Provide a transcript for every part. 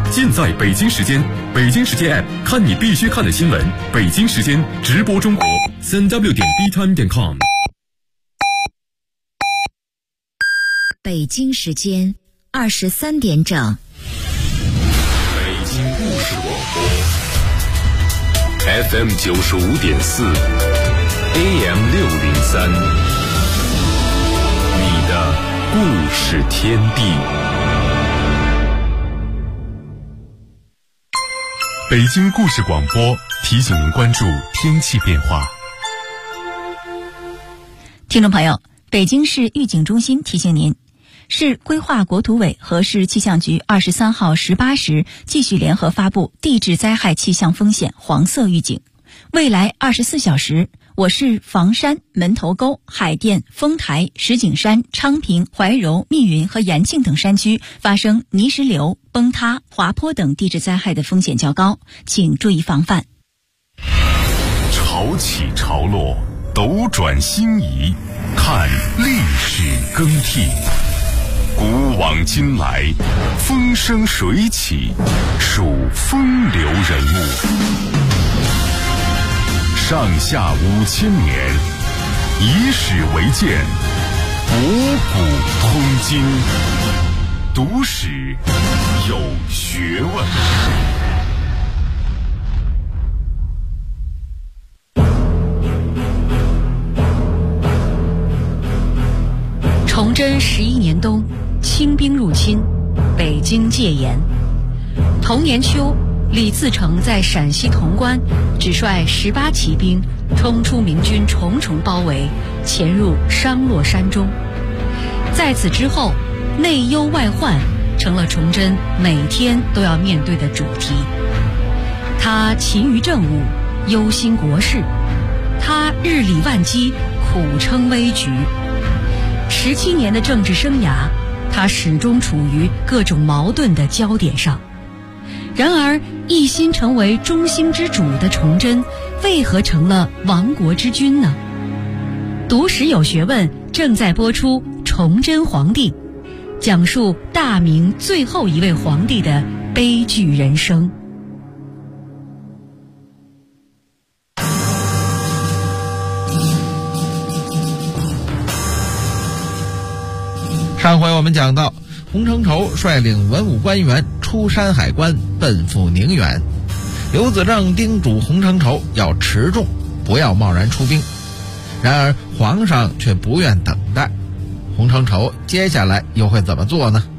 尽在北京时间。北京时间 App 看你必须看的新闻。北京时间直播中国，3w.btime.com。 北京时间23点整。 北京故事广播 FM 95.4 AM 603，你的故事天地。北京故事广播提醒您关注天气变化。 听众朋友，北京市预警中心提醒您，市规划国土委和市气象局23号18时继续联合发布地质灾害气象风险黄色预警。未来24小时，我市房山、门头沟、海淀、丰台、石景山、昌平、怀柔、密云和延庆等山区发生泥石流、崩塌、滑坡等地质灾害的风险较高，请注意防范。 潮起潮落，斗转星移，看历史更替。古往今来，风生水起，数风流人物。上下5000年，以史为鉴，博古通今，读史有学问。 崇祯11年冬，清兵入侵，北京戒严。同年秋，李自成在陕西潼关只率18骑兵冲出明军重重包围，潜入商洛山中。在此之后，内忧外患成了崇祯每天都要面对的主题。他勤于政务，忧心国事；他日理万机，苦撑危局。17年的政治生涯，他始终处于各种矛盾的焦点上。然而，一心成为中兴之主的崇祯，为何成了亡国之君呢？读史有学问正在播出《崇祯皇帝》，讲述大明最后一位皇帝的悲剧人生。 上回我们讲到，洪承畴率领文武官员出山海关，奔赴宁远。刘子正叮嘱洪承畴要持重，不要贸然出兵。然而皇上却不愿等待，洪承畴接下来又会怎么做呢？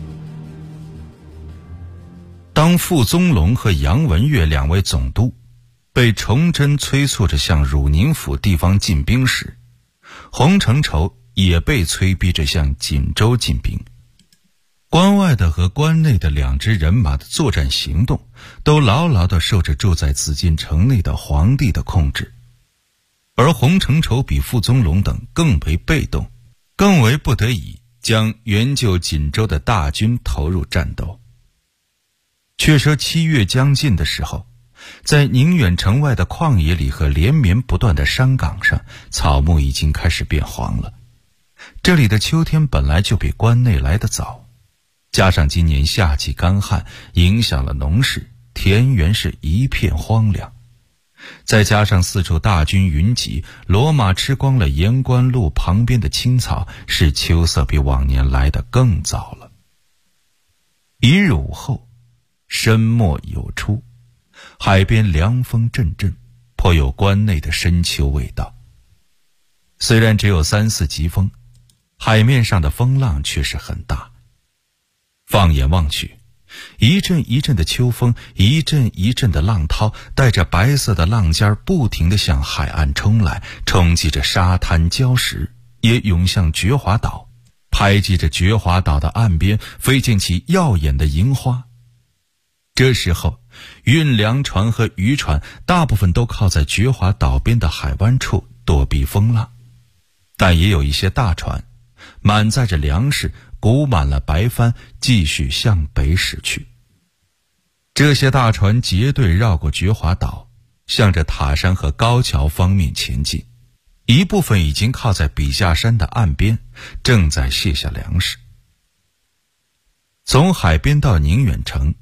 当傅宗龙和杨文悦两位总督被崇祯催促着向汝宁府地方进兵时，洪承畴也被催逼着向锦州进兵。关外的和关内的两支人马的作战行动都牢牢地受着住在紫禁城内的皇帝的控制，而洪承畴比傅宗龙等更为被动，更为不得已将援救锦州的大军投入战斗。却说7月将近的时候，在宁远城外的旷野里和连绵不断的山岗上，草木已经开始变黄了。这里的秋天本来就比关内来得早，加上今年夏季干旱，影响了农事，田园是一片荒凉。再加上四处大军云集，骡马吃光了盐官路旁边的青草，使秋色比往年来得更早了。一日午后，深末有出，海边凉风阵阵，颇有关内的深秋味道。虽然只有3-4级风，海面上的风浪却是很大。放眼望去，一阵一阵的秋风，一阵一阵的浪涛，带着白色的浪尖不停地向海岸冲来，冲击着沙滩礁石，也涌向觉华岛，拍击着觉华岛的岸边，飞溅起耀眼的银花。这时候，运粮船和渔船大部分都靠在觉华岛边的海湾处躲避风浪，但也有一些大船满载着粮食，鼓满了白帆，继续向北驶去。这些大船结队绕过觉华岛，向着塔山和高桥方面前进，一部分已经靠在笔架山的岸边，正在卸下粮食。从海边到宁远城，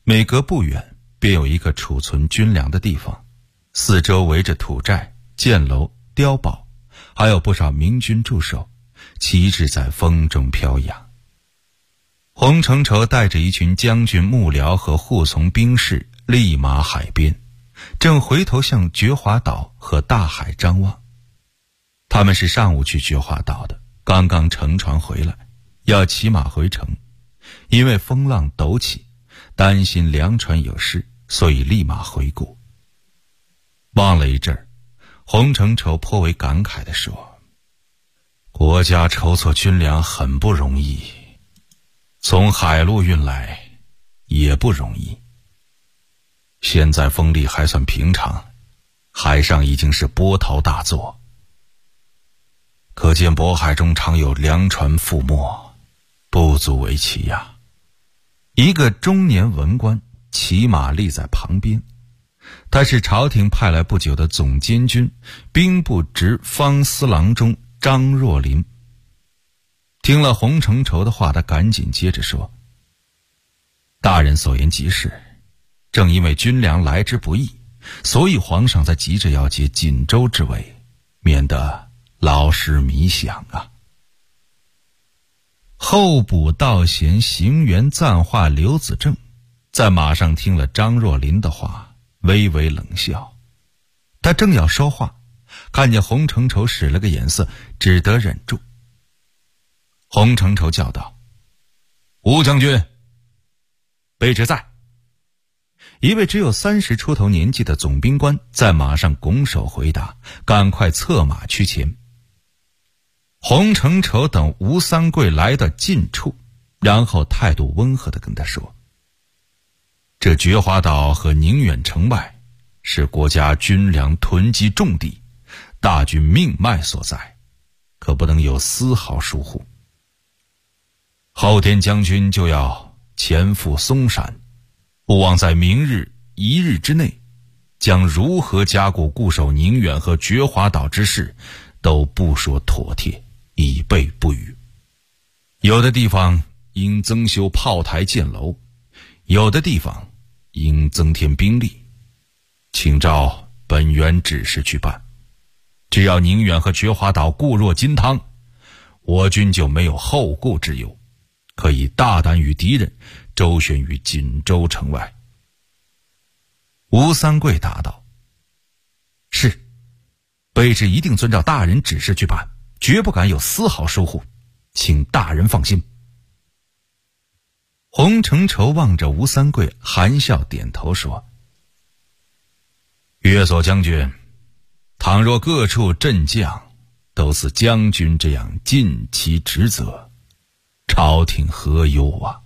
每隔不远便有一个储存军粮的地方，四周围着土寨、箭楼、碉堡，还有不少明军驻守，旗帜在风中飘扬。洪承畴带着一群将军、幕僚和护从兵士立马海边，正回头向觉华岛和大海张望。他们是上午去觉华岛的，刚刚乘船回来，要骑马回城，因为风浪陡起，担心粮船有事，所以立马回顾。望了一阵儿，洪承畴颇为感慨地说：国家筹措军粮很不容易，从海路运来也不容易。现在风力还算平常，海上已经是波涛大作，可见渤海中常有粮船覆没，不足为奇呀。一个中年文官骑马立在旁边，他是朝廷派来不久的总监军兵部直方司郎中张若麟。听了洪承畴的话，他赶紧接着说：大人所言极是，正因为军粮来之不易，所以皇上才急着要接锦州之围，免得劳师弥饷啊。候补道贤行辕赞化刘子正在马上听了张若麟的话，微微冷笑。他正要说话，看见洪承畴使了个眼色，只得忍住。洪承畴叫道：吴将军，卑职在。一位只有30出头年纪的总兵官在马上拱手回答，赶快策马趋前。洪承畴等吴三桂来到近处，然后态度温和地跟他说：这觉华岛和宁远城外是国家军粮囤积重地，大军命脉所在，可不能有丝毫疏忽。后天将军就要前赴松山，不忘在明日1日之内，将如何加固固守宁远和觉华岛之事都部署妥帖，以备不虞。有的地方应增修炮台箭楼，有的地方应增添兵力，请照本原指示去办。只要宁远和觉华岛固若金汤，我军就没有后顾之忧，可以大胆与敌人周旋于锦州城外。吴三桂答道：是，卑职一定遵照大人指示去办，绝不敢有丝毫疏忽，请大人放心。洪承畴望着吴三桂，含笑点头说：约所将军，倘若各处镇将都似将军这样尽其职责，朝廷何忧啊？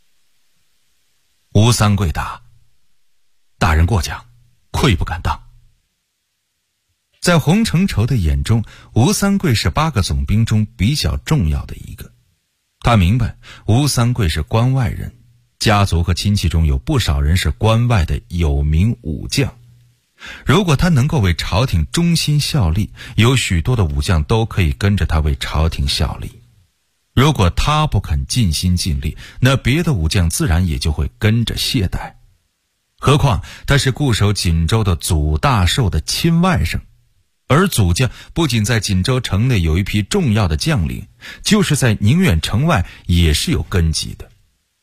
吴三桂答：大人过奖，愧不敢当。在洪承畴的眼中，吴三桂是8个总兵中比较重要的一个。他明白吴三桂是关外人，家族和亲戚中有不少人是关外的有名武将。如果他能够为朝廷忠心效力，有许多的武将都可以跟着他为朝廷效力。如果他不肯尽心尽力，那别的武将自然也就会跟着懈怠。何况他是固守锦州的祖大寿的亲外甥，而祖家不仅在锦州城内有一批重要的将领，就是在宁远城外也是有根基的。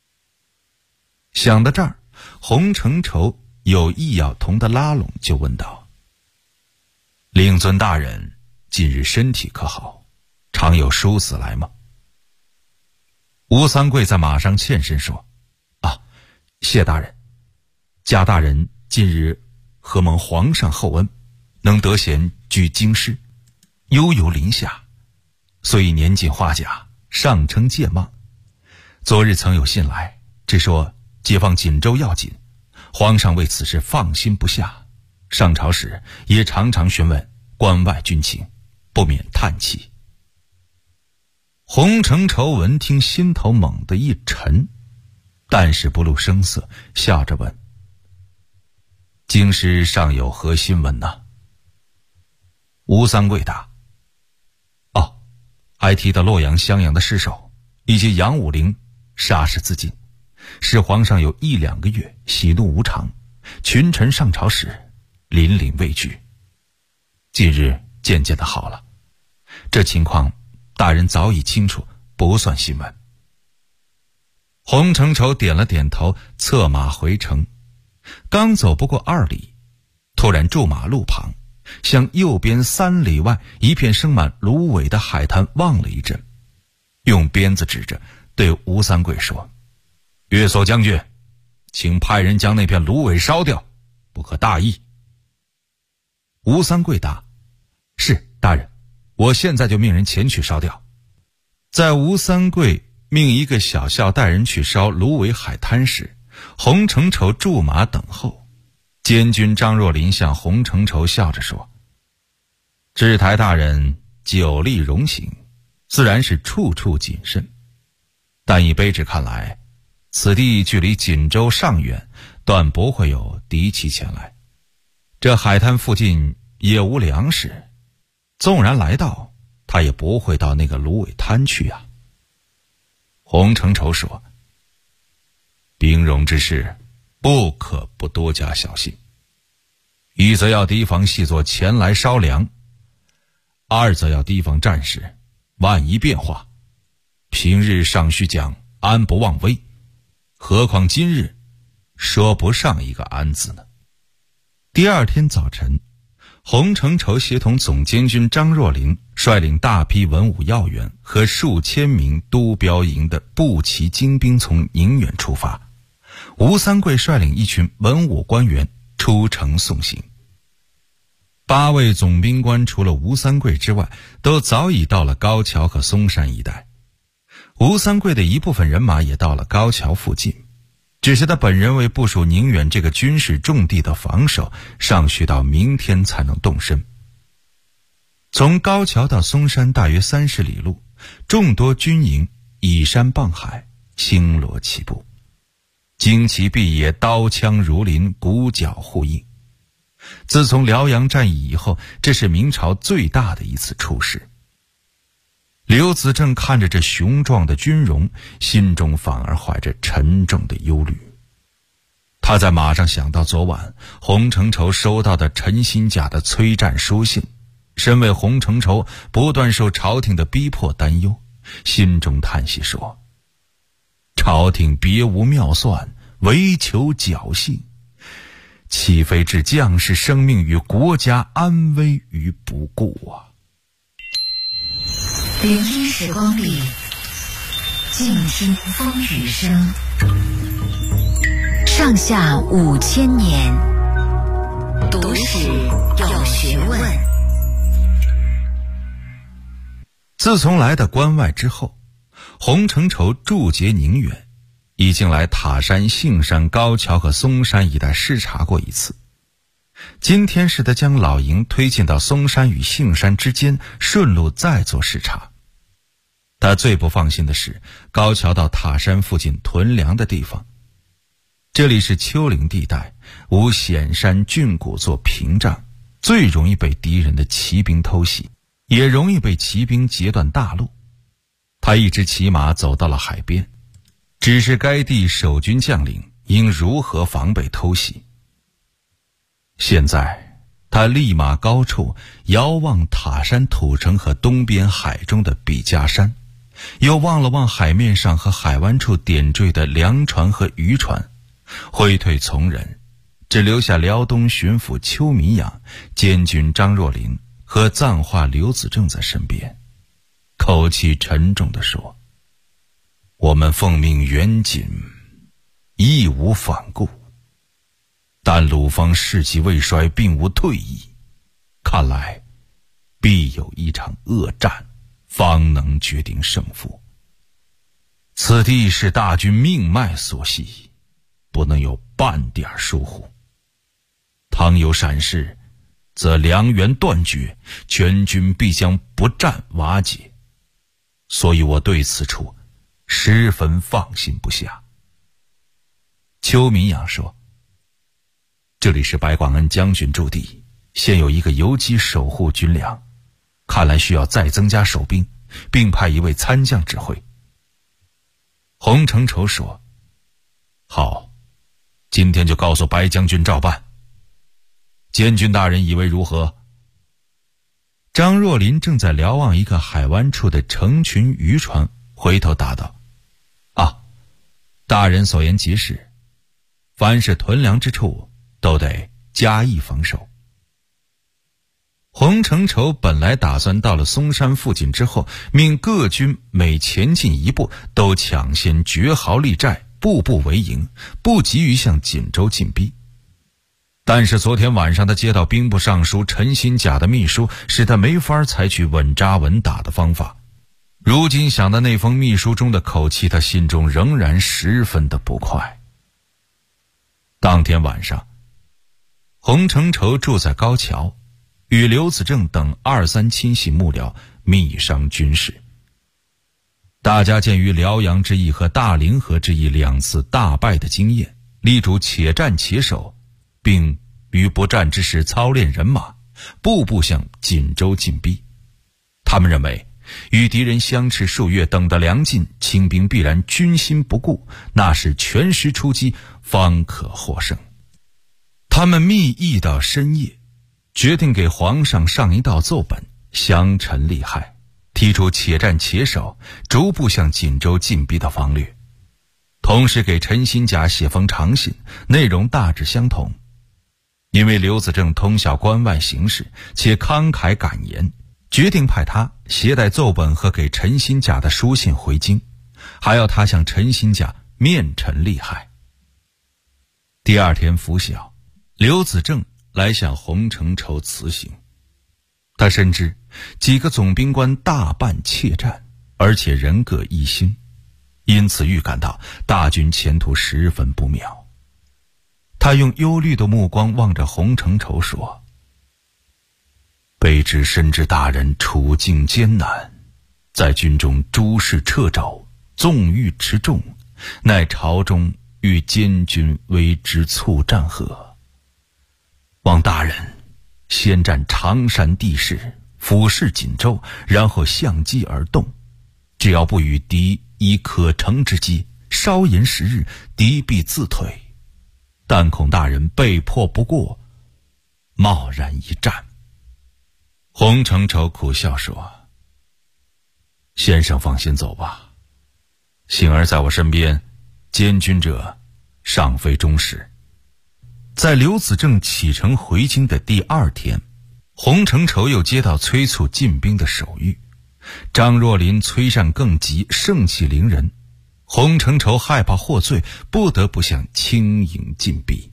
想到这儿，洪承畴有意要同他拉拢，就问道：令尊大人近日身体可好？常有殊死来吗？吴三桂在马上欠身说：谢大人，贾大人近日何蒙皇上厚恩，能得闲居京师，悠游林下，所以年近花甲，上称健忘。昨日曾有信来，只说解放锦州要紧，皇上为此事放心不下，上朝时也常常询问关外军情，不免叹气。洪承畴闻听，心头猛地一沉，但是不露声色，笑着问：京师尚有何新闻呢？吴三桂答：还提到洛阳襄阳的尸首，以及杨武陵杀士自尽， 使皇上有1-2个月喜怒无常，群臣上朝时临临畏惧。近日渐渐的好了，这情况大人早已清楚，不算新闻。洪承畴点了点头，策马回城。刚走不过2里，突然驻马路旁，向右边3里外一片生满芦苇的海滩望了一阵，用鞭子指着，对吴三桂说：“岳所将军，请派人将那片芦苇烧掉，不可大意。”吴三桂答：“是，大人，我现在就命人前去烧掉。”在吴三桂命一个小校带人去烧芦苇海滩时，洪承畴驻马等候。监军张若麟向洪承畴笑着说：“知台大人久历戎行，自然是处处谨慎，但以卑职看来，此地距离锦州尚远，断不会有敌骑前来。这海滩附近也无粮食，纵然来到，他也不会到那个芦苇滩去啊。”洪承畴说：“兵戎之事，不可不多加小心。一则要提防细作前来烧粮，二则要提防战事，万一变化。平日尚须讲安不忘危，何况今日说不上一个安字呢。”第2天早晨，洪承畴协同总监军张若麟率领大批文武要员和数千名督标营的步骑精兵从宁远出发，吴三桂率领一群文武官员出城送行。8位总兵官除了吴三桂之外，都早已到了高桥和松山一带。吴三桂的一部分人马也到了高桥附近，只是他本人为部署宁远这个军事重地的防守，尚需到明天才能动身。从高桥到松山大约30里路，众多军营依山傍海，星罗棋布，旌旗蔽野，刀枪如林，鼓角呼应。自从辽阳战役以后，这是明朝最大的一次出事。刘子正看着这雄壮的军容，心中反而怀着沉重的忧虑。他在马上想到昨晚洪承畴收到的陈新甲的催战书信，身为洪承畴不断受朝廷的逼迫担忧，心中叹息说：“朝廷别无妙算，唯求侥幸，岂非置将士生命与国家安危于不顾啊！” 聆听时光里，静听风雨声。上下5000年，读史有学问。 自从来到关外之后，洪承畴驻节宁远，已经来塔山、杏山、高桥和松山一带视察过一次。今天是他将老营推进到松山与杏山之间，顺路再做视察。他最不放心的是高桥到塔山附近屯粮的地方，这里是丘陵地带，无险山峻谷做屏障，最容易被敌人的骑兵偷袭，也容易被骑兵截断大路。他一直骑马走到了海边，只是该地守军将领应如何防备偷袭。现在他立马高处遥望塔山土城和东边海中的笔架山，又望了望海面上和海湾处点缀的粮船和渔船，挥退从人，只留下辽东巡抚邱民养、监军张若麟和藏化刘子正在身边，口气沉重地说：“我们奉命援锦，义无反顾，但鲁方士气未衰，并无退意，看来必有一场恶战，方能决定胜负。此地是大军命脉所系，不能有半点疏忽。倘有闪失，则粮源断绝，全军必将不战瓦解。所以我对此处十分放心不下。”邱民养说：“这里是白广恩将军驻地，现有一个游击守护军粮，看来需要再增加守兵，并派一位参将指挥。”洪承畴说：“ 好，今天就告诉白将军照办。监军大人以为如何？张若林正在瞭望一个海湾处的成群渔船，回头答道：大人所言极是，凡是屯粮之处都得加以防守。洪承畴本来打算到了松山附近之后，命各军每前进一步都抢先绝壕立寨，步步为营，不急于向锦州进逼。但是昨天晚上他接到兵部尚书陈新甲的密书，使他没法采取稳扎稳打的方法。如今想到那封密书中的口气，他心中仍然十分的不快。当天晚上，洪承畴住在高桥，与刘子正等2、3亲信幕僚密商军事。大家鉴于辽阳之役和大凌河之役2次大败的经验，力主且战且守，并于不战之时操练人马，步步向锦州进逼。他们认为与敌人相持数月，等得粮尽，清兵必然军心不顾，那是全师出击方可获胜。他们密议到深夜，决定给皇上上一道奏本，降陈利害，提出且战且守，逐步向锦州进逼的方略。同时给陈新甲写封长信，内容大致相同。因为刘子正通晓关外形势，且慷慨敢言，决定派他携带奏本和给陈新甲的书信回京，还要他向陈新甲面陈利害。第二天拂晓，刘子正来向洪承畴辞行。他深知几个总兵官大半怯战，而且人各一心，因此预感到大军前途十分不妙。他用忧虑的目光望着洪承畴说：卑职深知大人处境艰难，在军中诸事掣肘，纵欲持重，乃朝中与监军为之促战何？望大人先占常山地势，俯视锦州，然后相机而动。只要不与敌以可乘之机，稍延时日，敌必自退。但恐大人被迫不过，贸然一战。洪承畴苦笑说：先生放心走吧，幸而在我身边，监军者尚非忠实。在刘子正启程回京的第2天，洪承畴又接到催促进兵的手谕。张若林催战更急，盛气凌人。洪承畴害怕获罪，不得不向青营进逼。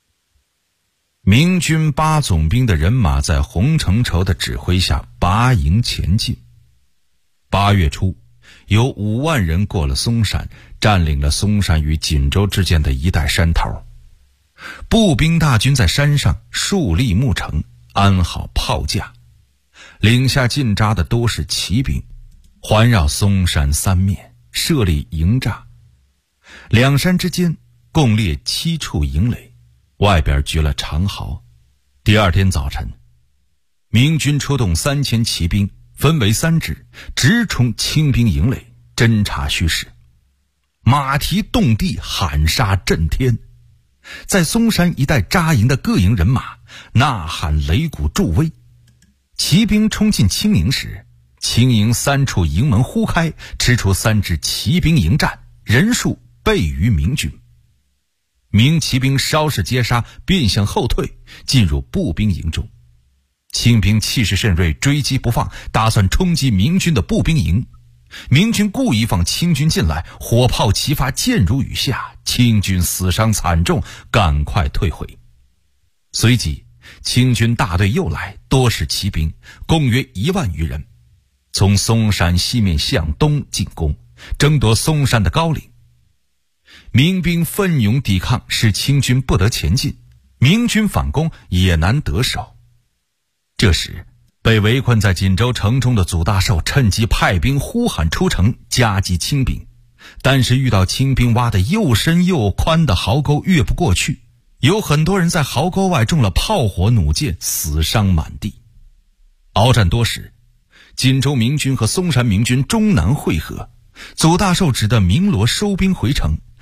明军8总兵的人马在洪承畴的指挥下拔营前进。8月初，有5万人过了松山，占领了松山与锦州之间的一带山头。步兵大军在山上树立木城，安好炮架，领下进扎的都是骑兵，环绕松山3面设立营栅，两山之间共列7处营垒，外边掘了长壕。第2天早晨，明军出动3000骑兵，分为3支，直冲清兵营垒，侦察虚实。马蹄动地，喊杀震天。在松山一带扎营的各营人马呐喊擂鼓助威。骑兵冲进青营时，青营3处营门忽开，吃出3支骑兵迎战，人数倍于明军。明骑兵稍事接杀，便向后退，进入步兵营中。清兵气势甚锐，追击不放，打算冲击明军的步兵营。明军故意放清军进来，火炮齐发，箭如雨下，清军死伤惨重，赶快退回。随即清军大队又来，多是骑兵，共约1万余人，从松山西面向东进攻，争夺松山的高岭。明兵奋勇抵抗，使清军不得前进，明军反攻也难得手。这时被围困在锦州城中的祖大寿趁机派兵呼喊出城，夹击清兵，但是遇到清兵挖得又深又宽的壕沟，越不过去，有很多人在壕沟外中了炮火弩箭，死伤满地。鏖战多时，锦州明军和松山明军终难会合，祖大寿只得鸣锣收兵回城，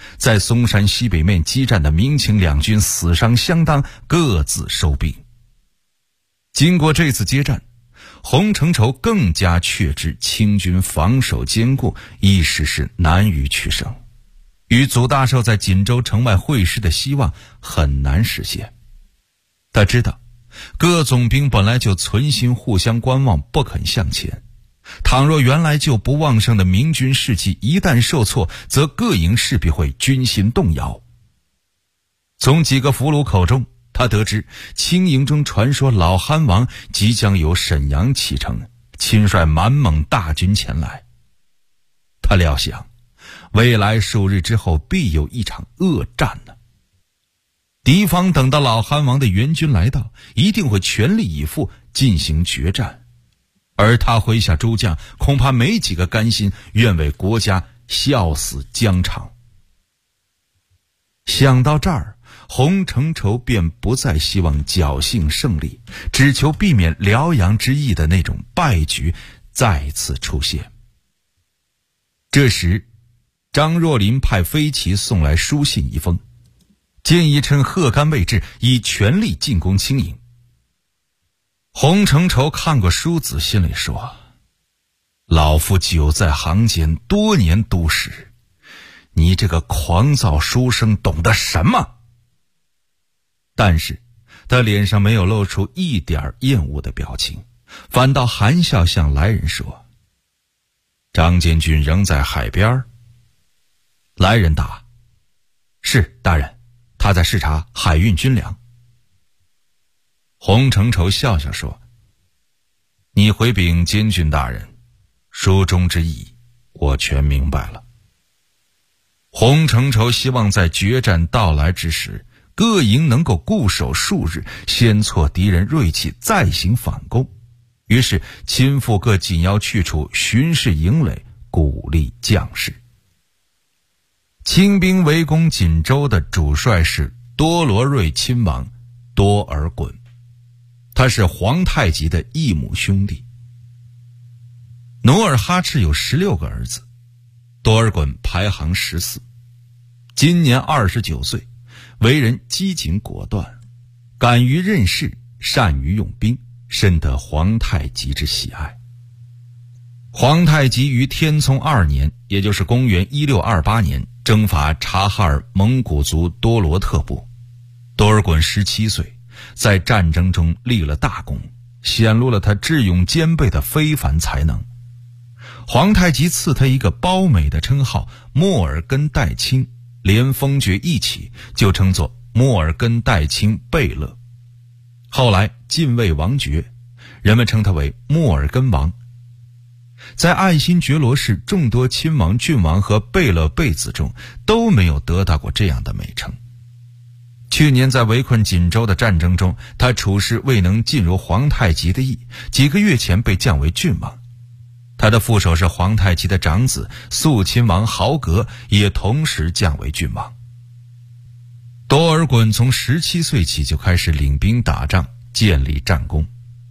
在松山西北面激战的明清两军死伤相当，各自收兵。经过这次接战，洪承畴更加确知清军防守坚固，一时是难于取胜，与祖大寿在锦州城外会师的希望很难实现。他知道各总兵本来就存心互相观望，不肯向前，倘若原来就不旺盛的明军士气一旦受挫，则各营势必会军心动摇。从几个俘虏口中，他得知清营中传说老憨王即将由沈阳启程，亲率满蒙大军前来。他料想未来数日之后必有一场恶战呢。敌方等到老憨王的援军来到，一定会全力以赴进行决战，而他麾下诸将恐怕没几个甘心愿为国家效死疆场。想到这儿，洪承畴便不再希望侥幸胜利，只求避免辽阳之役的那种败局再次出现。这时张若麟派飞骑送来书信一封，建议趁贺干未至，以全力进攻清营。洪承畴看过书子，心里说：老夫久在行间，多年都史，你这个狂躁书生懂得什么？但是他脸上没有露出一点厌恶的表情，反倒含笑向来人说：张监军仍在海边？来人答：是，大人，他在视察海运军粮。洪承畴笑笑说：你回禀监军大人，书中之意我全明白了。洪承畴希望在决战到来之时，各营能够固守数日，先挫敌人锐气，再行反攻。于是亲赴各紧要去处巡视营垒，鼓励将士。清兵围攻锦州的主帅是多罗瑞亲王多尔衮，他是皇太极的异母兄弟。努尔哈赤有16个儿子，多尔衮排行14，今年29岁，为人机警果断，敢于任事，善于用兵，深得皇太极之喜爱。皇太极于天聪2年，也就是公元1628年，征伐察哈尔蒙古族多罗特部。多尔衮17岁，在战争中立了大功，显露了他智勇兼备的非凡才能。皇太极赐他一个褒美的称号莫尔根代清，连封爵一起就称作莫尔根代清贝勒。后来晋位王爵，人们称他为莫尔根王。在爱新觉罗氏众多亲王、郡王和贝勒贝子中，都没有得到过这样的美称。去年在围困锦州的战争中，他处事未能尽如皇太极的意，几个月前被降为郡王。他的副手是皇太极的长子肃亲王豪格，也同时降为郡王。多尔衮从17岁起就开始领兵打仗，建立战功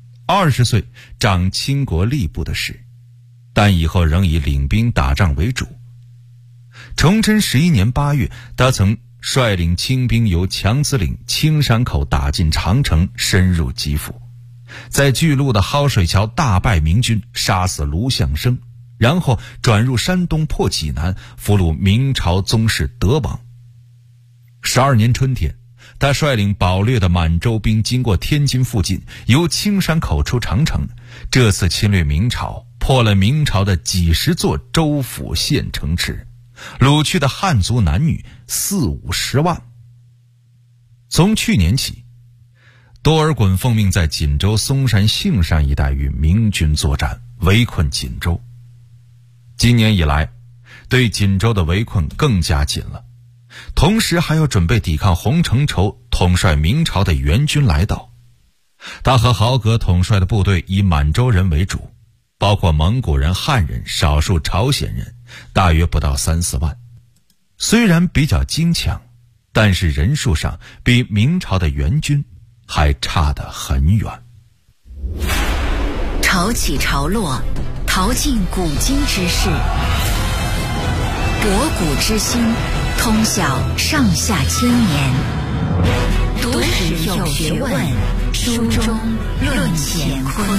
，20岁掌倾国吏部的事，但以后仍以领兵打仗为主。崇祯11年8月，他曾率领清兵由强子岭、青山口打进长城，深入吉府，在巨鹿的蒿水桥大败明军，杀死卢象升，然后转入山东破济南，俘虏明朝宗室德王。12年春天，他率领饱掠的满洲兵经过天津附近，由青山口出长城。这次侵略明朝，破了明朝的几十座州府县城池，掳去的汉族男女40-50万。从去年起，多尔衮奉命在锦州、松山、杏山一带与明军作战，围困锦州。今年以来，对锦州的围困更加紧了，同时还要准备抵抗洪承畴统帅明朝的援军来到。他和豪格统帅的部队以满洲人为主，包括蒙古人、汉人、少数朝鲜人，大约不到3-4万。虽然比较精强，但是人数上比明朝的援军还差得很远。 潮起潮落，淘尽古今之事，博古之心， 通晓上下千年，读史有学问，书中论乾坤。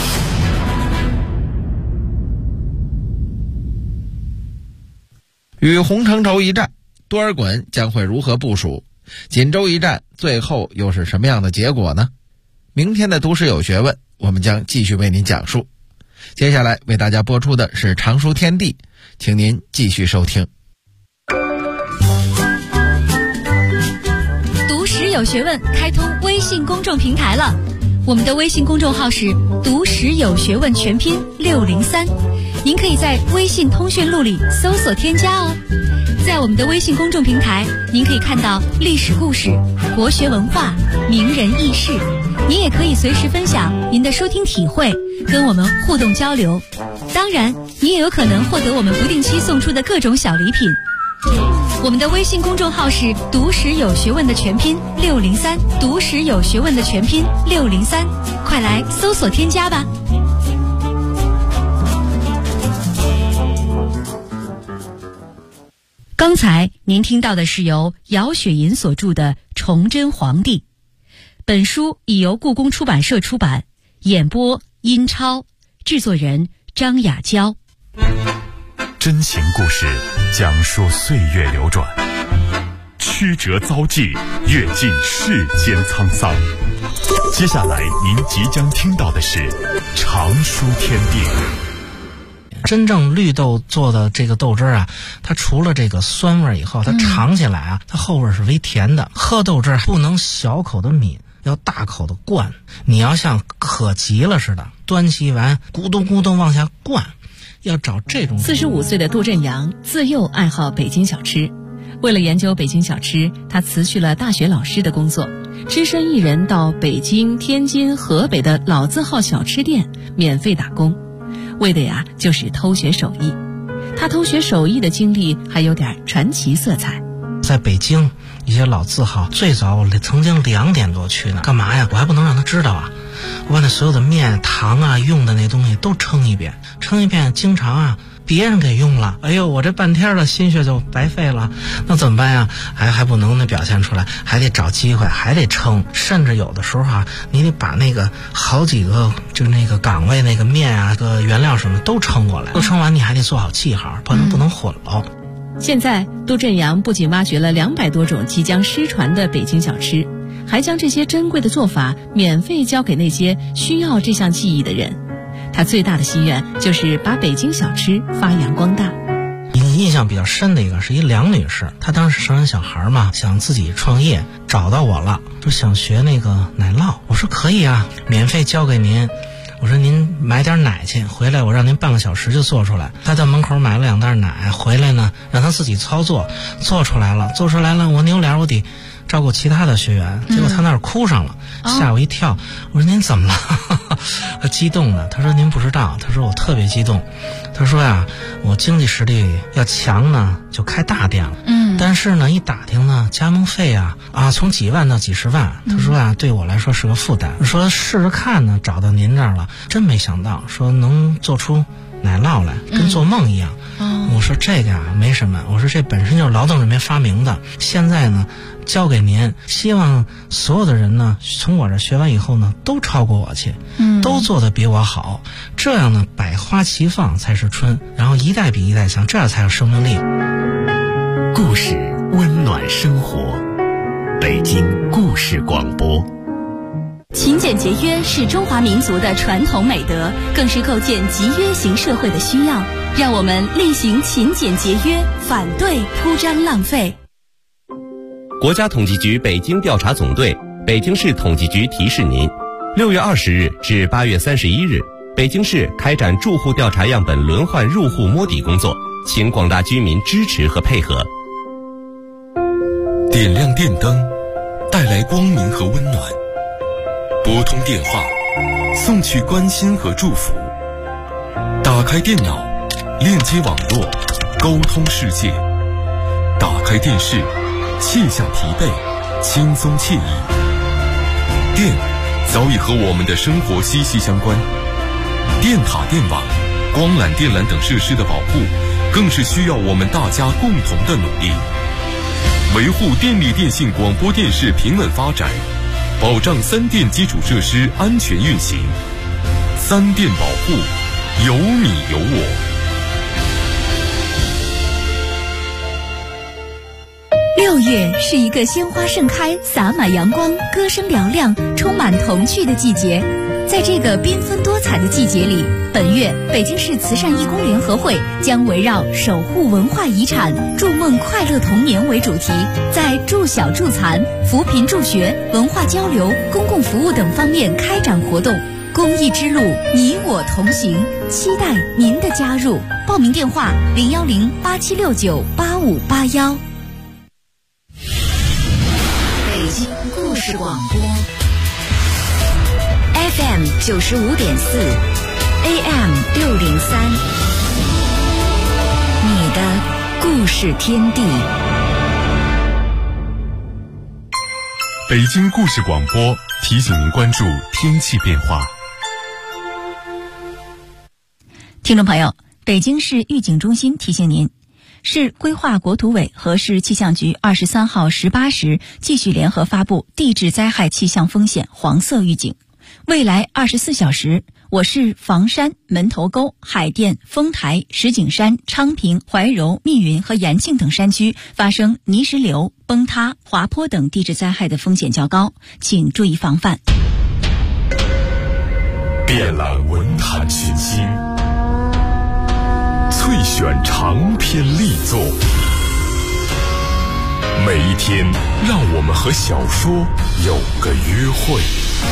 与洪承畴一战，多尔衮将会如何部署？锦州一战最后又是什么样的结果呢？明天的读史有学问，我们将继续为您讲述。接下来为大家播出的是常书天地，请您继续收听。 读史有学问开通微信公众平台了，我们的微信公众号是读史有学问全拼603，您可以在微信通讯录里搜索添加哦。在我们的微信公众平台，您可以看到历史故事、国学文化、名人轶事，您也可以随时分享您的收听体会，跟我们互动交流。当然，您也有可能获得我们不定期送出的各种小礼品。我们的微信公众号是读史有学问的全拼603，读史有学问的全拼603，快来搜索添加吧。刚才您听到的是由姚雪银所著的《崇祯皇帝》，本书已由故宫出版社出版，演播殷超，制作人张雅娇。 真情故事讲述岁月流转，曲折遭际，阅尽世间沧桑。接下来您即将听到的是常书天地。 真正绿豆做的这个豆汁啊，它除了这个酸味以后，它尝起来啊，它后味是微甜的。喝豆汁不能小口的抿，要大口的灌。你要像渴急了似的，端起碗咕咚咕咚往下灌，要找这种。 45岁的杜振阳自幼爱好北京小吃，为了研究北京小吃，他辞去了大学老师的工作，只身一人到北京、天津、河北的老字号小吃店免费打工。为的呀，就是偷学手艺。他偷学手艺的经历还有点传奇色彩。 在北京一些老字号，最早我曾经2点多去呢，干嘛呀？我还不能让他知道啊！我把那所有的面、糖啊、用的那东西都称一遍，经常啊别人给用了，哎呦，我这半天的心血就白费了，那怎么办呀？还不能那表现出来，还得找机会，还得称，甚至有的时候啊，你得把那个好几个就那个岗位那个面啊、个原料什么都称过来，都称完你还得做好记号，不能混喽。 现在杜振阳不仅挖掘了200多种即将失传的北京小吃，还将这些珍贵的做法免费交给那些需要这项技艺的人。他最大的心愿就是把北京小吃发扬光大。 印象比较深的一个是一梁女士，她当时生完小孩嘛，想自己创业，找到我了，说想学那个奶酪。我说可以啊，免费教给您。我说您买点奶去，回来我让您半个小时就做出来。他到门口买了2袋奶，回来呢让他自己操作，做出来了，我扭脸我得照顾其他的学员，结果他那儿哭上了，吓我一跳。我说您怎么了？他激动的，他说您不知道，他说我特别激动。他说呀，我经济实力要强呢，就开大店了。但是呢，一打听呢，加盟费啊从几万到几十万。他说啊，对我来说是个负担。说试试看呢，找到您这儿了，真没想到说能做出奶酪来，跟做梦一样。我说这个啊没什么，我说这本身就是劳动人民发明的，现在呢交给您，希望所有的人呢从我这学完以后呢都超过我去，都做得比我好，这样呢百花齐放才是春，然后一代比一代强，这样才有生命力。 故事温暖生活，北京故事广播。 勤俭节约是中华民族的传统美德，更是构建集约型社会的需要。让我们厉行勤俭节约，反对铺张浪费。 国家统计局北京调查总队、北京市统计局提示您：6月20日至8月31日，北京市开展住户调查样本轮换入户摸底工作，请广大居民支持和配合。 点亮电灯，带来光明和温暖；拨通电话，送去关心和祝福；打开电脑，链接网络，沟通世界；打开电视，卸下疲惫，轻松惬意。电早已和我们的生活息息相关，电塔、电网、光缆、电缆等设施的保护，更是需要我们大家共同的努力。 维护电力电信广播电视平稳发展，保障3电基础设施安全运行。3电保护，有你有我。 6月是一个鲜花盛开、洒满阳光、歌声嘹亮、充满童趣的季节。在这个缤纷多彩的季节里，本月北京市慈善义工联合会将围绕守护文化遗产、筑梦快乐童年为主题，在助小助残、扶贫助学、文化交流、公共服务等方面开展活动。公益之路，你我同行，期待您的加入。报名电话：010-8769-8581。 北京故事广播 FM 95.4 AM 603，你的故事天地。 北京故事广播提醒您关注天气变化。 听众朋友，北京市预警中心提醒您，市规划国土委和市气象局23号18时继续联合发布地质灾害气象风险黄色预警。未来24小时，我市房山、门头沟、海淀、丰台、石景山、昌平、怀柔、密云和延庆等山区发生泥石流、崩塌、滑坡等地质灾害的风险较高，请注意防范。 遍览文坛群星，萃选长篇力作，每一天让我们和小说有个约会。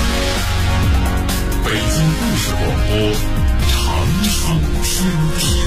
北京故事广播，长长天地。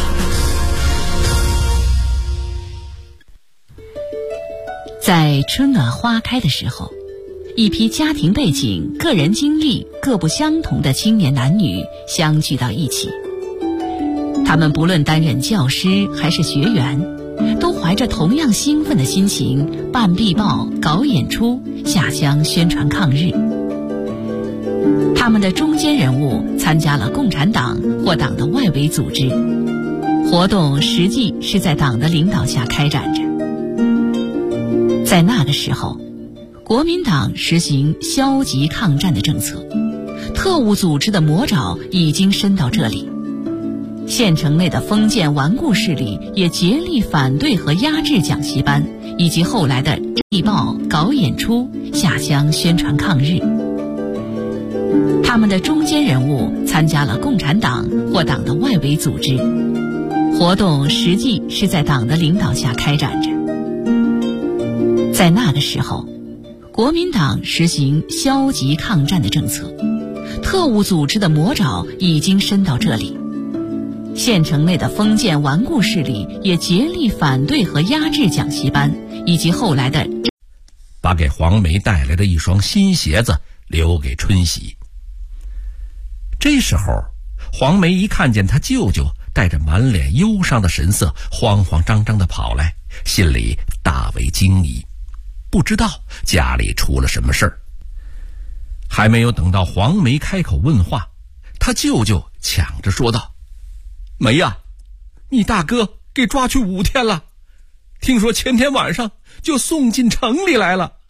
在春暖花开的时候，一批家庭背景、个人经历各不相同的青年男女相聚到一起。他们不论担任教师还是学员，都怀着同样兴奋的心情办壁报、搞演出、下乡宣传抗日。他们的中坚人物参加了共产党或党的外围组织，活动实际是在党的领导下开展着。在那个时候，国民党实行消极抗战的政策，特务组织的魔爪已经伸到这里。县城内的封建顽固势力也竭力反对和压制讲习班，以及后来的壁报、搞演出、下乡宣传抗日。他们的中坚人物参加了共产党或党的外围组织，活动实际是在党的领导下开展着。在那个时候，国民党实行消极抗战的政策，特务组织的魔爪已经伸到这里。县城内的封建顽固势力也竭力反对和压制讲习班，以及后来的把给黄梅带来的一双新鞋子留给春喜。这时候，黄梅一看见他舅舅带着满脸忧伤的神色，慌慌张张地跑来，心里大为惊疑，不知道家里出了什么事儿。还没有等到黄梅开口问话，他舅舅抢着说道：“梅呀，你大哥给抓去5天了，听说前天晚上就送进城里来了。”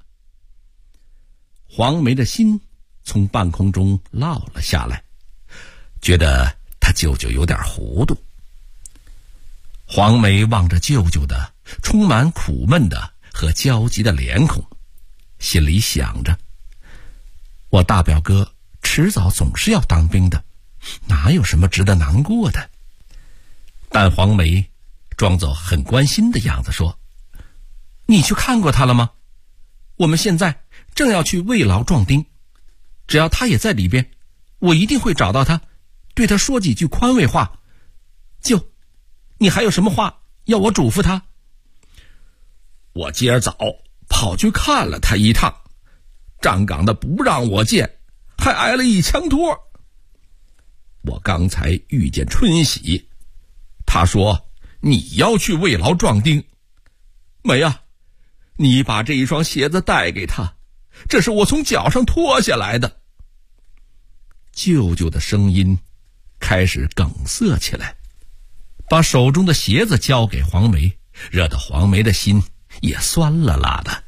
黄梅的心从半空中落了下来，觉得他舅舅有点糊涂。黄梅望着舅舅的充满苦闷的和焦急的脸孔，心里想着，我大表哥迟早总是要当兵的，哪有什么值得难过的。但黄梅装作很关心的样子说：“你去看过他了吗？我们现在正要去慰劳壮丁，只要他也在里边，我一定会找到他，对他说几句宽慰话。舅，你还有什么话要我嘱咐他？”我今儿早跑去看了他一趟，站岗的不让我见，还挨了一枪托。我刚才遇见春喜，他说你要去慰劳壮丁。梅啊，你把这一双鞋子带给他，这是我从脚上脱下来的。舅舅的声音开始梗塞起来，把手中的鞋子交给黄梅，惹得黄梅的心也酸了辣的。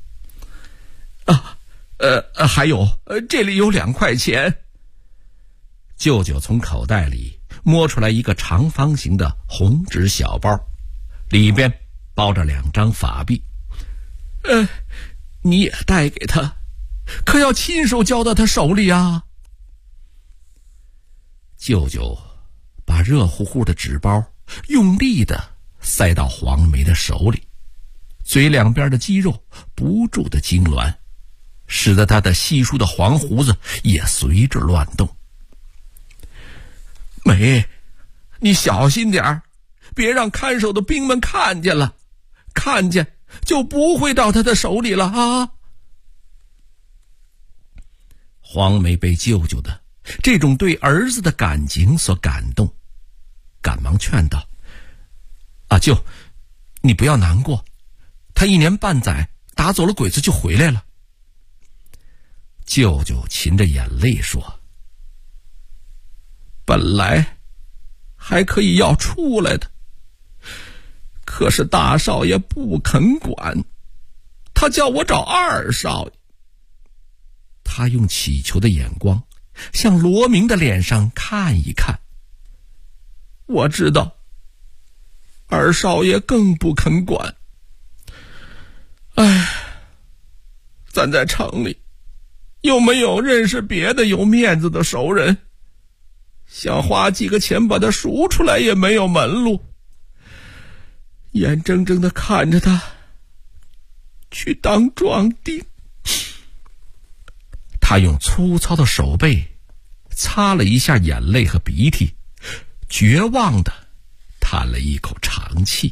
还有，这里有2块钱。舅舅从口袋里摸出来一个长方形的红纸小包，里边包着2张法币。你也带给他，可要亲手交到他手里啊。舅舅把热乎乎的纸包用力地塞到黄梅的手里，嘴两边的肌肉不住地痉挛，使得他的稀疏的黄胡子也随着乱动。梅，你小心点儿，别让看守的兵们看见了，看见就不会到他的手里了啊！黄梅被舅舅的这种对儿子的感情所感动，赶忙劝道：“阿舅，你不要难过，他1年半载打走了鬼子就回来了。”舅舅噙着眼泪说：“本来还可以要出来的，可是大少爷不肯管，他叫我找2少爷。”他用乞求的眼光向罗明的脸上看一看。我知道2少爷更不肯管。咱在城里有没有认识别的有面子的熟人？想花几个钱把他赎出来也没有门路，眼睁睁地看着他去当壮丁。他用粗糙的手背擦了一下眼泪和鼻涕，绝望地叹了一口长气。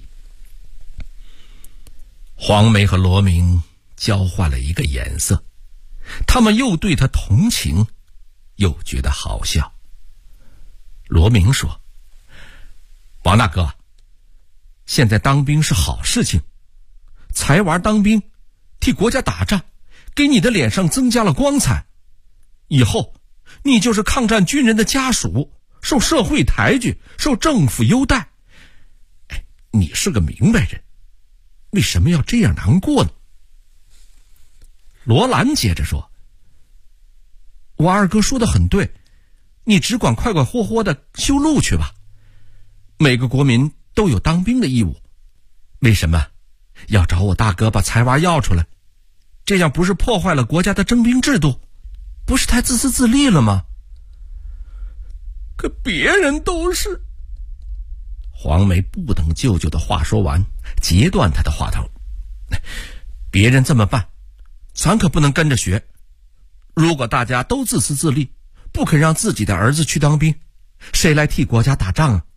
黄梅和罗明交换了一个眼色，他们又对他同情，又觉得好笑。罗明说：“王大哥，现在当兵是好事情，才娃当兵，替国家打仗，给你的脸上增加了光彩。以后你就是抗战军人的家属，受社会抬举，受政府优待。你是个明白人，为什么要这样难过呢？”罗兰接着说：“我二哥说的很对，你只管快快活活的修路去吧。每个国民都有当兵的义务，为什么要找我大哥把财娃要出来？这样不是破坏了国家的征兵制度，不是太自私自利了吗？”可别人都是……黄梅不等舅舅的话说完，截断他的话头：“别人这么办，咱可不能跟着学。如果大家都自私自利，不肯让自己的儿子去当兵，谁来替国家打仗啊？”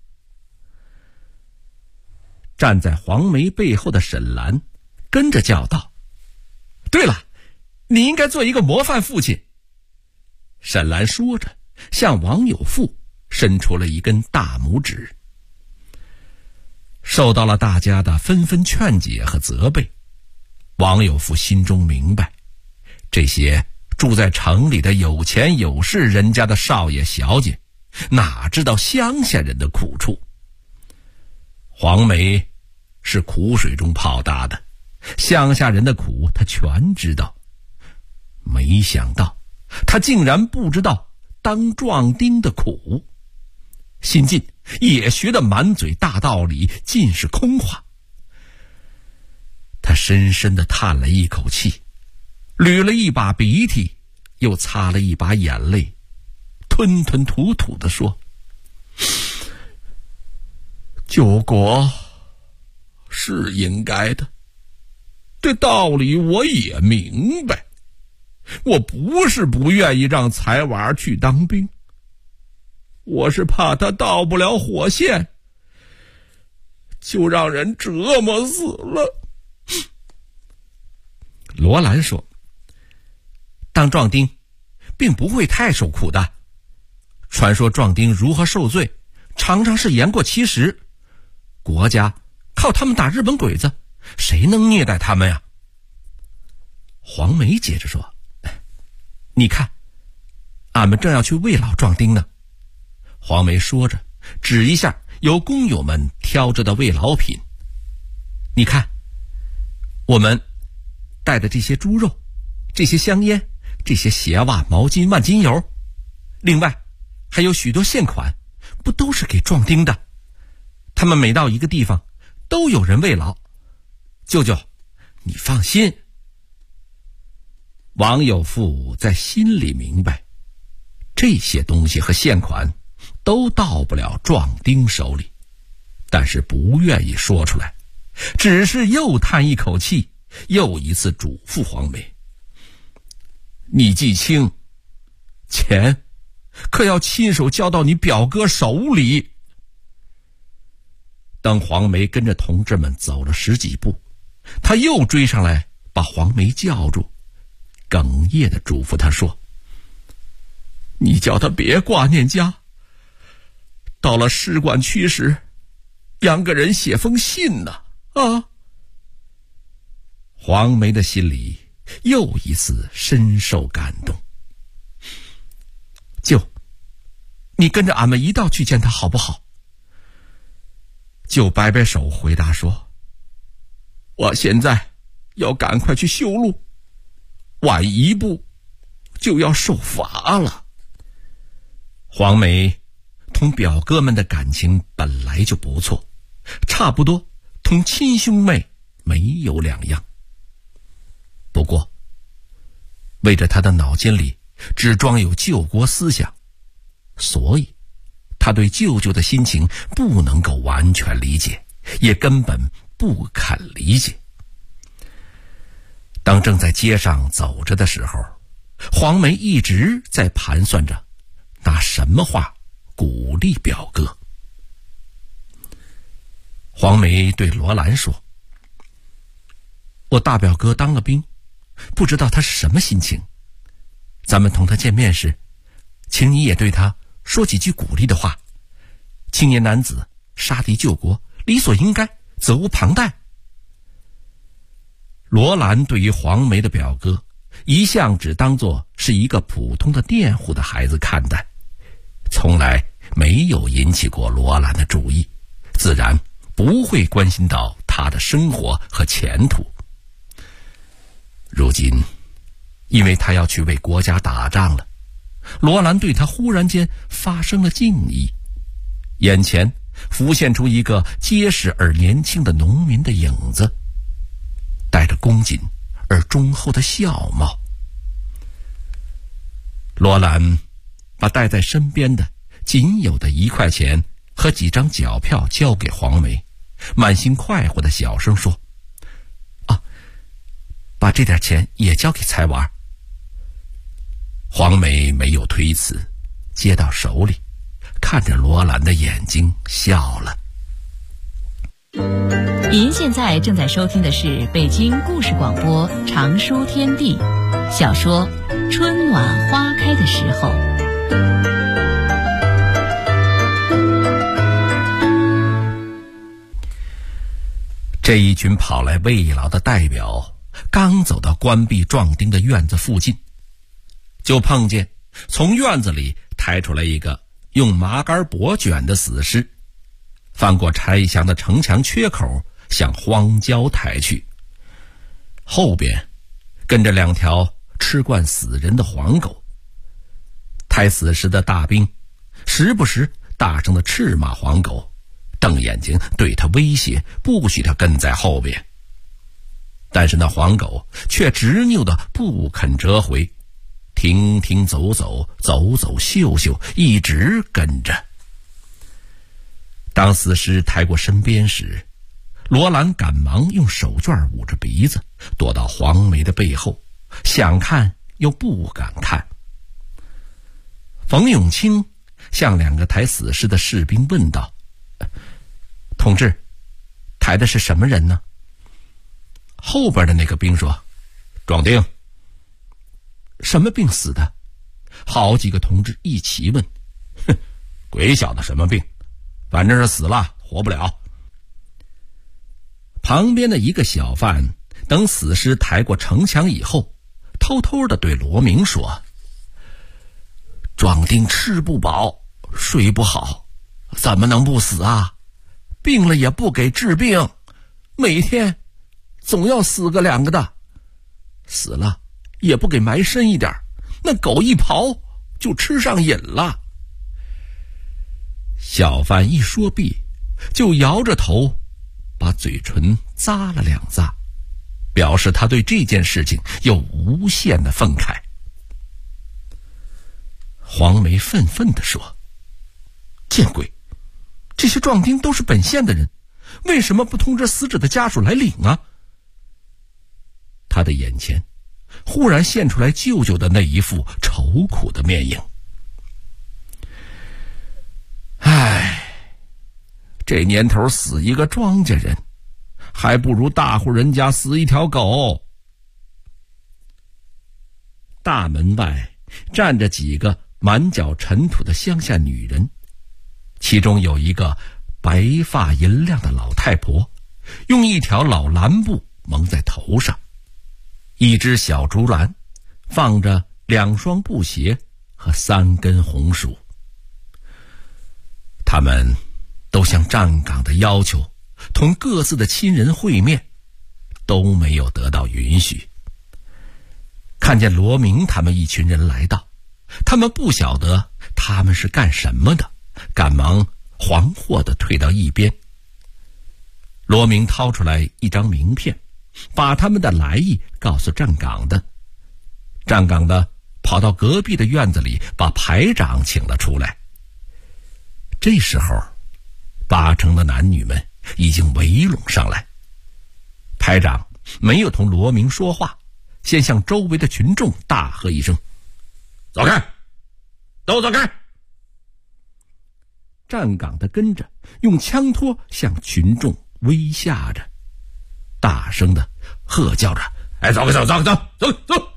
站在黄梅背后的沈兰跟着叫道：“对了，你应该做一个模范父亲。”沈兰说着，向王有富伸出了一根大拇指。受到了大家的纷纷劝解和责备，王有富心中明白，这些住在城里的有钱有势人家的少爷小姐，哪知道乡下人的苦处。黄梅是苦水中泡大的，乡下人的苦他全知道。没想到他竟然不知道当壮丁的苦，新晋也学得满嘴大道理，尽是空话。他深深地叹了一口气，捋了一把鼻涕，又擦了一把眼泪，吞吞吐吐地说：“救国是应该的，这道理我也明白。我不是不愿意让财娃去当兵，我是怕他到不了火线，就让人折磨死了。”罗兰说：“当壮丁并不会太受苦的，传说壮丁如何受罪，常常是言过其实。国家靠他们打日本鬼子，谁能虐待他们呀？”黄梅接着说：“你看，俺们正要去慰劳壮丁呢。”黄梅说着，指一下由工友们挑着的慰劳品：“你看， 我们带的这些猪肉，这些香烟，这些鞋袜、毛巾、万金油，另外还有许多现款，不都是给壮丁的？他们每到一个地方都有人慰劳。舅舅，你放心。王有富在心里明白，这些东西和现款都到不了壮丁手里，但是不愿意说出来，只是又叹一口气，又一次嘱咐黄梅：你记清，钱可要亲手交到你表哥手里。当黄梅跟着同志们走了10几步，他又追上来把黄梅叫住，哽咽地嘱咐他说：你叫他别挂念家，到了使馆区时让个人写封信呢。黄梅的心里又一次深受感动。舅，你跟着俺们一道去见他好不好？舅摆摆手回答说：我现在要赶快去修路，晚一步就要受罚了。黄梅同表哥们的感情本来就不错，差不多同亲兄妹没有两样。不过为着他的脑筋里只装有救国思想，所以他对舅舅的心情不能够完全理解，也根本不肯理解。当正在街上走着的时候，黄梅一直在盘算着拿什么话鼓励表哥。黄梅对罗兰说：我大表哥当了兵，不知道他是什么心情，咱们同他见面时，请你也对他说几句鼓励的话。青年男子杀敌救国，理所应该，责无旁贷。罗兰对于黄梅的表哥一向只当作是一个普通的佃户的孩子看待，从来没有引起过罗兰的注意，自然不会关心到他的生活和前途。如今因为他要去为国家打仗了，罗兰对他忽然间发生了敬意，眼前浮现出一个结实而年轻的农民的影子，带着恭谨而忠厚的笑貌。罗兰把带在身边的仅有的1块钱和几张脚票交给黄梅，满心快活的小声说：把这点钱也交给财娃。黄梅没有推辞，接到手里，看着罗兰的眼睛笑了。 您现在正在收听的是北京故事广播长书天地小说《春暖花开的时候》。 这一群跑来慰劳的代表刚走到关闭壮丁的院子附近，就碰见从院子里抬出来一个用麻杆帛卷的死尸，翻过拆墙的城墙缺口向荒郊抬去，后边跟着2条吃惯死人的黄狗。抬死尸的大兵时不时大声地斥骂黄狗，瞪眼睛对他威胁，不许他跟在后边。但是那黄狗却执拗的不肯折回，停停走走，走走嗅嗅，一直跟着。当死尸抬过身边时，罗兰赶忙用手绢捂着鼻子，躲到黄梅的背后，想看又不敢看。冯永清向2个抬死尸的士兵问道：同志，抬的是什么人呢？后边的那个兵说：壮丁。什么病死的？好几个同志一起问。鬼晓得什么病，反正是死了，活不了。旁边的一个小贩等死尸抬过城墙以后，偷偷地对罗明说：壮丁吃不饱，睡不好，怎么能不死啊？病了也不给治病，每天总要死个两个的，死了也不给埋深一点，那狗一刨就吃上瘾了。小贩一说毕，就摇着头把嘴唇咂了两咂，表示他对这件事情有无限的愤慨。黄梅愤愤地说：见鬼，这些壮丁都是本县的人，为什么不通知死者的家属来领啊？他的眼前忽然现出来舅舅的那一副愁苦的面影。唉，这年头死一个庄稼人，还不如大户人家死一条狗。大门外站着几个满脚尘土的乡下女人，其中有一个白发银亮的老太婆，用一条老蓝布蒙在头上，一只小竹篮放着2双布鞋和3根红薯。他们都向站岗的要求同各自的亲人会面，都没有得到允许。看见罗明他们一群人来到，他们不晓得他们是干什么的，赶忙惶惑地退到一边。罗明掏出来一张名片，把他们的来意告诉站岗的。站岗的跑到隔壁的院子里，把排长请了出来。这时候8成的男女们已经围拢上来。排长没有同罗明说话，先向周围的群众大喝一声：走开，都走开！站岗的跟着用枪托向群众威吓着，大声的喝叫着：走开，走走走走走！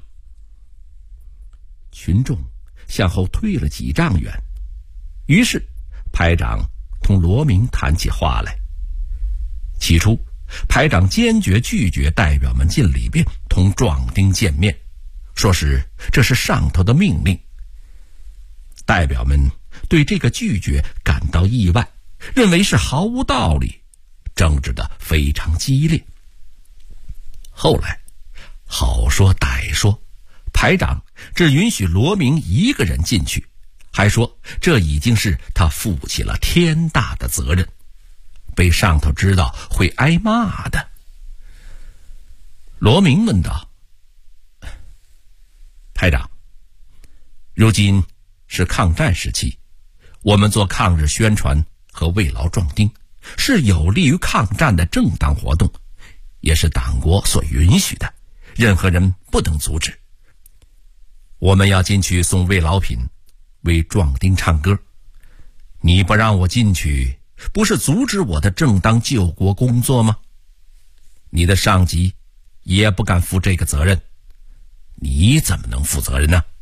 群众向后退了几丈远，于是排长同罗明谈起话来。起初排长坚决拒绝代表们进里边同壮丁见面，说是这是上头的命令。代表们对这个拒绝感到意外，认为是毫无道理，争执得非常激烈。后来好说歹说，排长只允许罗明一个人进去，还说这已经是他负起了天大的责任，被上头知道会挨骂的。罗明问道：排长，如今是抗战时期，我们做抗日宣传和慰劳壮丁是有利于抗战的正当活动，也是党国所允许的，任何人不能阻止。我们要进去送慰劳品，为壮丁唱歌，你不让我进去，不是阻止我的正当救国工作吗？你的上级也不敢负这个责任，你怎么能负责任呢？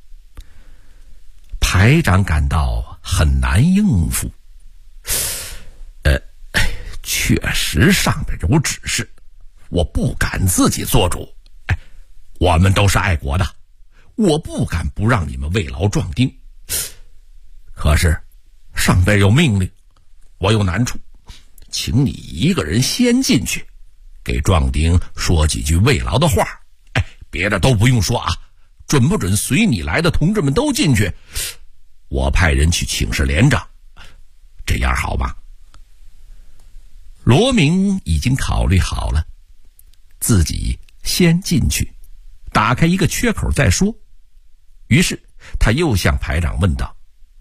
排长感到很难应付。确实上边有指示，我不敢自己做主。我们都是爱国的，我不敢不让你们慰劳壮丁。可是上边有命令，我有难处，请你一个人先进去，给壮丁说几句慰劳的话。别的都不用说啊，准不准随你来的同志们都进去？我派人去请示连长，这样好吗？罗明已经考虑好了，自己先进去，打开一个缺口再说。于是他又向排长问道：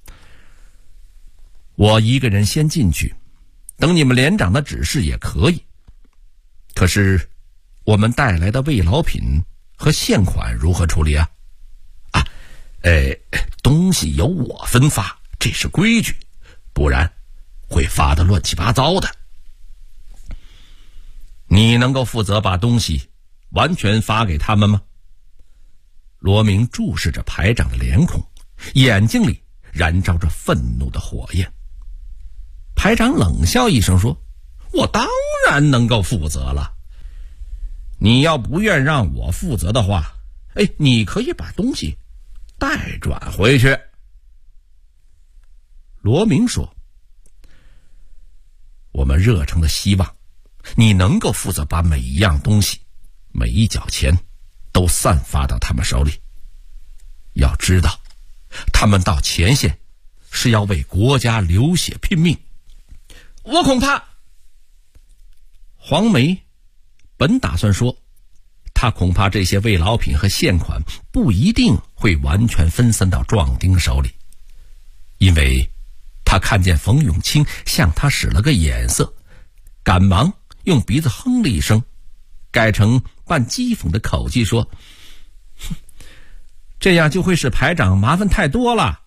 我一个人先进去，等你们连长的指示也可以，可是我们带来的慰劳品和现款如何处理啊？东西由我分发，这是规矩，不然会发得乱七八糟的。你能够负责把东西完全发给他们吗？罗明注视着排长的脸孔，眼睛里燃烧着愤怒的火焰。排长冷笑一声说：我当然能够负责了，你要不愿让我负责的话，你可以把东西代转回去。罗明说：我们热诚的希望你能够负责把每一样东西、每一角钱都散发到他们手里。要知道，他们到前线是要为国家流血拼命。我恐怕，黄梅本打算说，他恐怕这些慰劳品和现款不一定会完全分散到壮丁手里，因为他看见冯永清向他使了个眼色，赶忙用鼻子哼了一声，改成半讥讽的口气说：“这样就会使排长麻烦太多了。”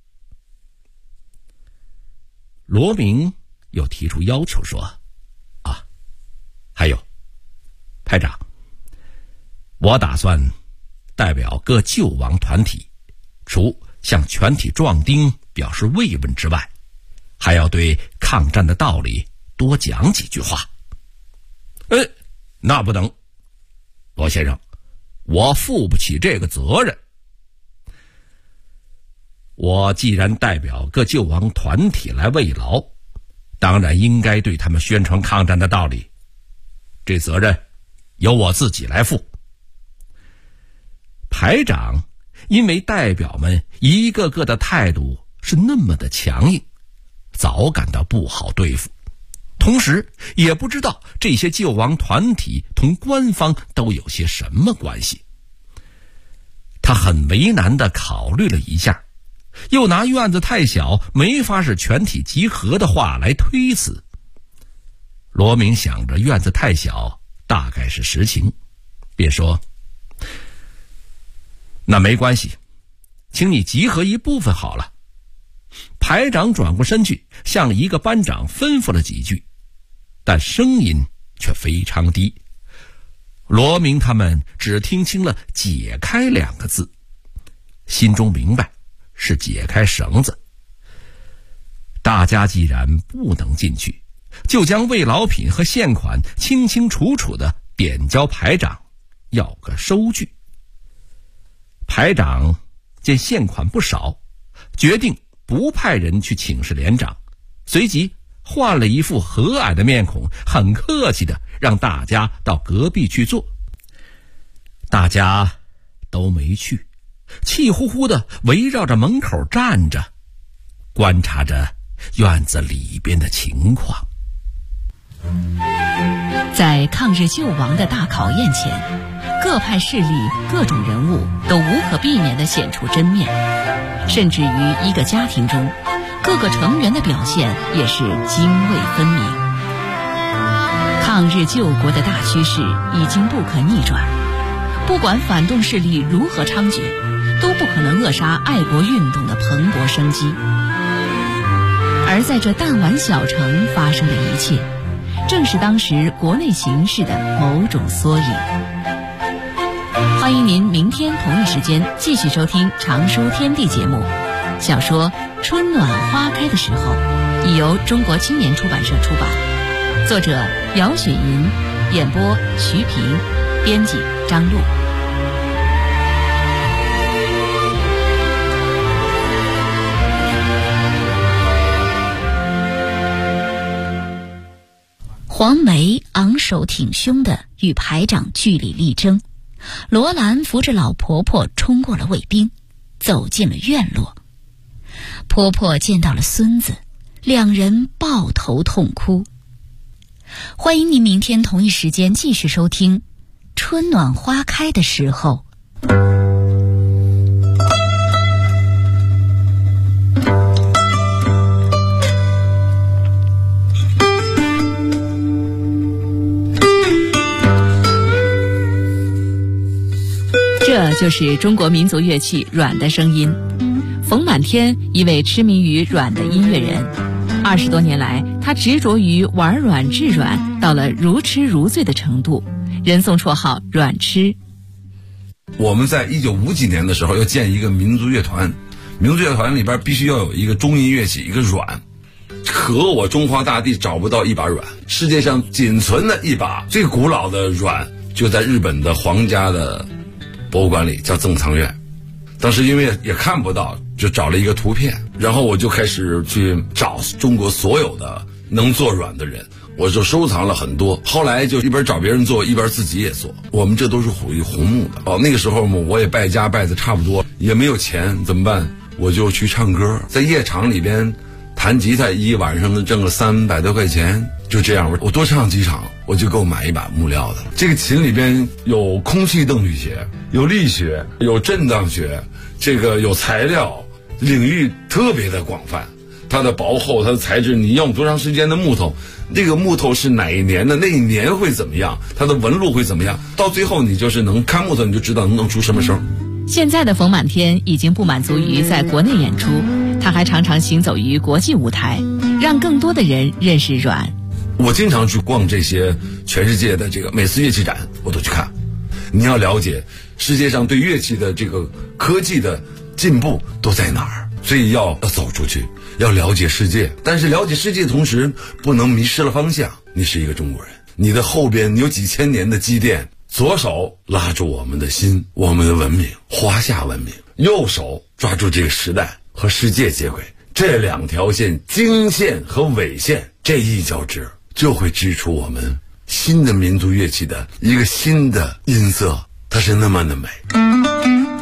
罗明又提出要求说：“啊，还有，排长，我打算代表各救亡团体，除向全体壮丁表示慰问之外，还要对抗战的道理多讲几句话。”那不能，罗先生，我负不起这个责任。我既然代表各救亡团体来慰劳，当然应该对他们宣传抗战的道理，这责任由我自己来负。排长因为代表们一个个的态度是那么的强硬，早感到不好对付，同时也不知道这些救亡团体同官方都有些什么关系。他很为难地考虑了一下，又拿院子太小没法使全体集合的话来推辞。罗明想着院子太小大概是实情，便说：“那没关系，请你集合一部分好了。”排长转过身去向一个班长吩咐了几句，但声音却非常低。罗明他们只听清了解开2个字，心中明白是解开绳子。大家既然不能进去，就将慰劳品和现款清清楚楚地点交排长，要个收据。排长见现款不少，决定不派人去请示连长，随即换了一副和蔼的面孔，很客气地让大家到隔壁去坐。大家都没去，气呼呼地围绕着门口站着，观察着院子里边的情况。 在抗日救亡的大考验前，各派势力、各种人物都无可避免地显出真面，甚至于一个家庭中，各个成员的表现也是泾渭分明。抗日救国的大趋势已经不可逆转，不管反动势力如何猖獗，都不可能扼杀爱国运动的蓬勃生机。而在这弹丸小城发生的一切，正是当时国内形势的某种缩影。欢迎您明天同一时间继续收听常书天地节目。小说《春暖花开的时候》已由中国青年出版社出版，作者姚雪银，演播徐平，编辑张璐。 黄梅昂首挺胸地与排长据理力争，罗兰扶着老婆婆冲过了卫兵，走进了院落。婆婆见到了孙子，两人抱头痛哭。欢迎您明天同一时间继续收听《春暖花开的时候》。 这就是中国民族乐器阮的声音。冯满天，一位痴迷于阮的音乐人，20多年来，他执着于玩阮治阮，到了如痴如醉的程度，人送绰号阮痴。 我们在1950几年的时候要建一个民族乐团，民族乐团里边必须要有一个中音乐器，一个阮。可我中华大地找不到一把阮，世界上仅存的一把最古老的阮，就在日本的皇家的博物馆里，叫赠藏院。当时因为也看不到，就找了一个图片，然后我就开始去找中国所有的能做软的人，我就收藏了很多。后来就一边找别人做，一边自己也做。我们这都是属于红木的。那个时候嘛，我也败家败的差不多，也没有钱，怎么办？我就去唱歌，在夜场里边弹吉他，一晚上能挣个300多块钱。就这样，我多唱几场，我就够买一把木料的。这个琴里边有空气动力学，有力学，有震荡学，这个有材料，领域特别的广泛。它的薄厚，它的材质，你用多长时间的木头，这个木头是哪一年的，那一年会怎么样，它的纹路会怎么样，到最后你就是能看木头，你就知道能出什么声。 现在的冯满天已经不满足于在国内演出，他还常常行走于国际舞台，让更多的人认识阮。 我经常去逛这些全世界的这个每次乐器展，我都去看。你要了解世界上对乐器的这个科技的进步都在哪儿，所以要走出去，要了解世界。但是了解世界的同时，不能迷失了方向。你是一个中国人，你的后边有几千年的积淀，左手拉住我们的心，我们的文明，华夏文明；右手抓住这个时代和世界接轨。这两条线，经线和纬线，这一交织，就会织出我们新的民族乐器的一个新的音色，它是那么的美。